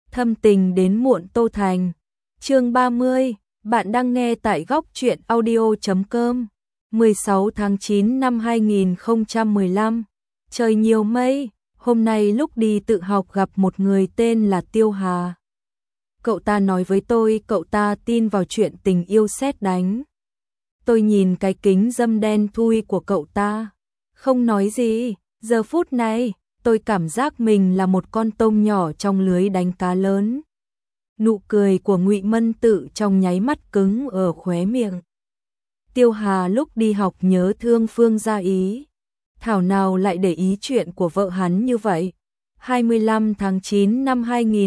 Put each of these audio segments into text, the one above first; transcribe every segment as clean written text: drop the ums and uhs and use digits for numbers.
Thâm tình đến muộn Tô Thành. Chương 30, bạn đang nghe tại góc truyện audio.com. 16 tháng 9 năm 2015. Trời nhiều mây, hôm nay lúc đi tự học gặp một người tên là Tiêu Hà. Cậu ta nói với tôi cậu ta tin vào chuyện tình yêu sét đánh. Tôi nhìn cái kính râm đen thui của cậu ta, không nói gì. Giờ phút này, tôi cảm giác mình là một con tôm nhỏ trong lưới đánh cá lớn. Nụ cười của Ngụy Mân Tự trong nháy mắt cứng ở khóe miệng. Tiêu Hà lúc đi học nhớ thương Phương Gia Ý, thảo nào lại để ý chuyện của vợ hắn như vậy. 25 tháng 9 năm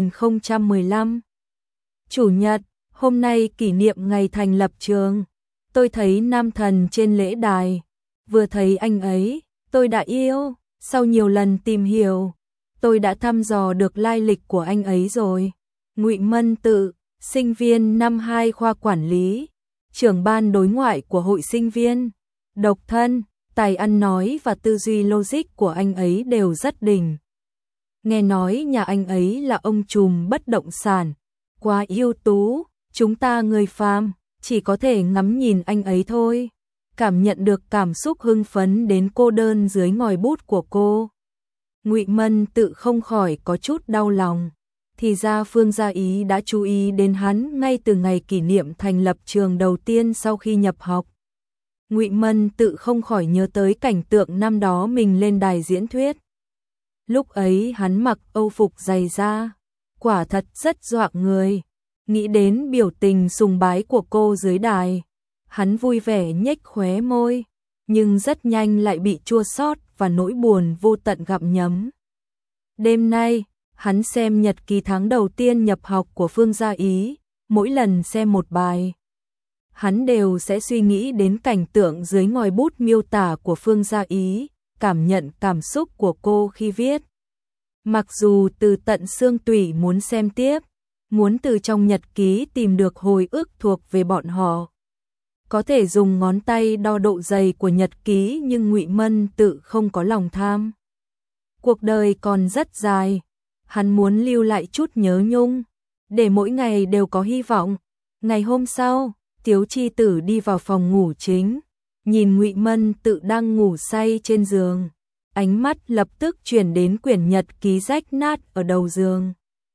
2015. Chủ nhật, hôm nay kỷ niệm ngày thành lập trường. Tôi thấy Nam Thần trên lễ đài, vừa thấy anh ấy, tôi đã yêu. Sau nhiều lần tìm hiểu, tôi đã thăm dò được lai lịch của anh ấy rồi. Ngụy Mân Tự, sinh viên năm 2 khoa quản lý, trưởng ban đối ngoại của hội sinh viên, độc thân, tài ăn nói và tư duy logic của anh ấy đều rất đỉnh. Nghe nói nhà anh ấy là ông trùm bất động sản, quá ưu tú, chúng ta người phàm chỉ có thể ngắm nhìn anh ấy thôi. Cảm nhận được cảm xúc hưng phấn đến cô đơn dưới ngòi bút của cô. Ngụy Mân Tự không khỏi có chút đau lòng. Thì ra Phương Gia Ý đã chú ý đến hắn ngay từ ngày kỷ niệm thành lập trường đầu tiên sau khi nhập học. Ngụy Mân Tự không khỏi nhớ tới cảnh tượng năm đó mình lên đài diễn thuyết. Lúc ấy hắn mặc âu phục dày da, quả thật rất dọa người. Nghĩ đến biểu tình sùng bái của cô dưới đài, hắn vui vẻ nhếch khóe môi, nhưng rất nhanh lại bị chua xót và nỗi buồn vô tận gặm nhấm. Đêm nay, hắn xem nhật ký tháng đầu tiên nhập học của Phương Gia Ý, mỗi lần xem một bài, hắn đều sẽ suy nghĩ đến cảnh tượng dưới ngòi bút miêu tả của Phương Gia Ý, cảm nhận cảm xúc của cô khi viết. Mặc dù từ tận xương tủy muốn xem tiếp, muốn từ trong nhật ký tìm được hồi ức thuộc về bọn họ. Có thể dùng ngón tay đo độ dày của nhật ký nhưng Ngụy Mân Tự không có lòng tham. Cuộc đời còn rất dài, hắn muốn lưu lại chút nhớ nhung, để mỗi ngày đều có hy vọng. Ngày hôm sau, Tiếu Chi Tử đi vào phòng ngủ chính, nhìn Ngụy Mân Tự đang ngủ say trên giường, ánh mắt lập tức chuyển đến quyển nhật ký rách nát ở đầu giường.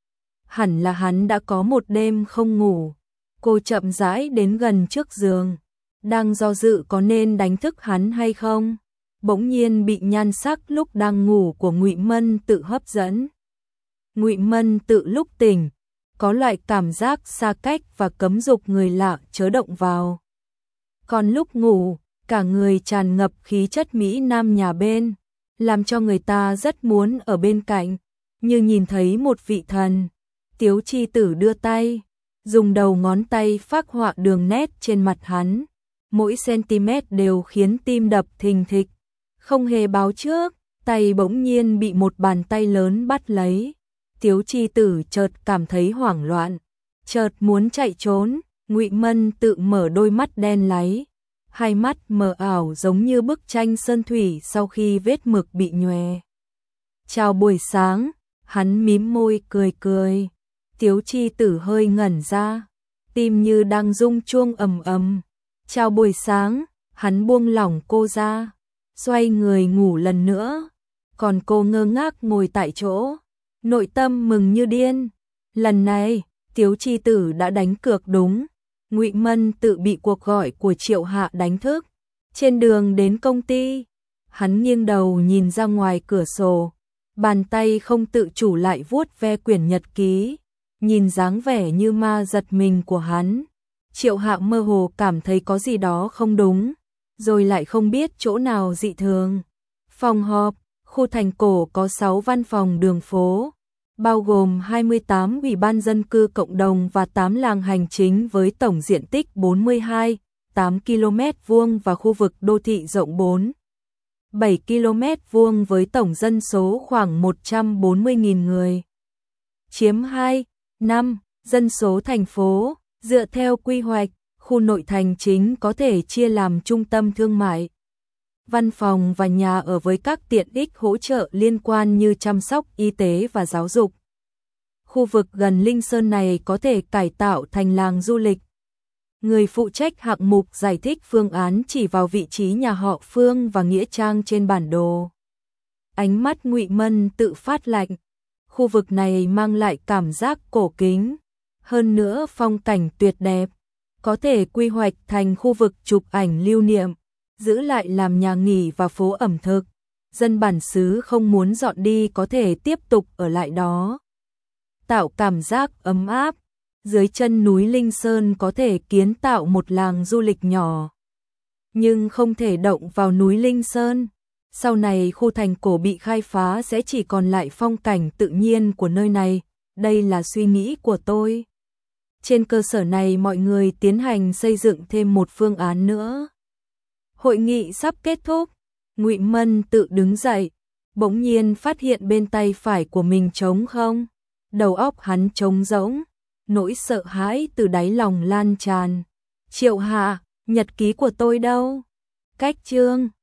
Hẳn là hắn đã có một đêm không ngủ. Cô chậm rãi đến gần trước giường, đang do dự có nên đánh thức hắn hay không, bỗng nhiên bị nhan sắc lúc đang ngủ của Ngụy Mân Tự hấp dẫn. Ngụy Mân Tự lúc tỉnh, có loại cảm giác xa cách và cấm dục người lạ chớ động vào. Còn lúc ngủ, cả người tràn ngập khí chất mỹ nam nhà bên, làm cho người ta rất muốn ở bên cạnh, như nhìn thấy một vị thần. Tiếu Chi Tử đưa tay, dùng đầu ngón tay phác họa đường nét trên mặt hắn, mỗi cm đều khiến tim đập thình thịch. Không hề báo trước, tay bỗng nhiên bị một bàn tay lớn bắt lấy. Tiếu Chi Tử chợt cảm thấy hoảng loạn, chợt muốn chạy trốn. Ngụy Mân Tự mở đôi mắt đen láy, hai mắt mờ ảo giống như bức tranh sơn thủy sau khi vết mực bị nhòe. Chào buổi sáng, hắn mím môi cười cười. Tiếu Chi Tử hơi ngẩn ra, tim như đang rung chuông ầm ầm. Chào buổi sáng, hắn buông lỏng cô ra, xoay người ngủ lần nữa. Còn cô ngơ ngác ngồi tại chỗ, nội tâm mừng như điên. Lần này, Tiếu Chi Tử đã đánh cược đúng. Ngụy Mân Tự bị cuộc gọi của Triệu Hạ đánh thức. Trên đường đến công ty, hắn nghiêng đầu nhìn ra ngoài cửa sổ, bàn tay không tự chủ lại vuốt ve quyển nhật ký. Nhìn dáng vẻ như ma giật mình của hắn, Triệu Hạ mơ hồ cảm thấy có gì đó không đúng, rồi lại không biết chỗ nào dị thường. Phòng họp, khu thành cổ có 6 văn phòng đường phố, bao gồm 28 ủy ban dân cư cộng đồng và 8 làng hành chính với tổng diện tích 42,8 km vuông và khu vực đô thị rộng 4,7 km vuông với tổng dân số khoảng 140.000 người. Chiếm 2/5 dân số thành phố. Dựa theo quy hoạch, khu nội thành chính có thể chia làm trung tâm thương mại, văn phòng và nhà ở với các tiện ích hỗ trợ liên quan như chăm sóc y tế và giáo dục. Khu vực gần Linh Sơn này có thể cải tạo thành làng du lịch. Người phụ trách hạng mục giải thích phương án chỉ vào vị trí nhà họ Phương và nghĩa trang trên bản đồ. Ánh mắt Ngụy Mân tự phát lạnh. Khu vực này mang lại cảm giác cổ kính, hơn nữa phong cảnh tuyệt đẹp, có thể quy hoạch thành khu vực chụp ảnh lưu niệm, giữ lại làm nhà nghỉ và phố ẩm thực. Dân bản xứ không muốn dọn đi có thể tiếp tục ở lại đó, tạo cảm giác ấm áp. Dưới chân núi Linh Sơn có thể kiến tạo một làng du lịch nhỏ, nhưng không thể động vào núi Linh Sơn. Sau này khu thành cổ bị khai phá sẽ chỉ còn lại phong cảnh tự nhiên của nơi này, đây là suy nghĩ của tôi. Trên cơ sở này mọi người tiến hành xây dựng thêm một phương án nữa. Hội nghị sắp kết thúc, Ngụy Mân tự đứng dậy, bỗng nhiên phát hiện bên tay phải của mình trống không. Đầu óc hắn trống rỗng, nỗi sợ hãi từ đáy lòng lan tràn. Triệu Hạ, nhật ký của tôi đâu? Cách chương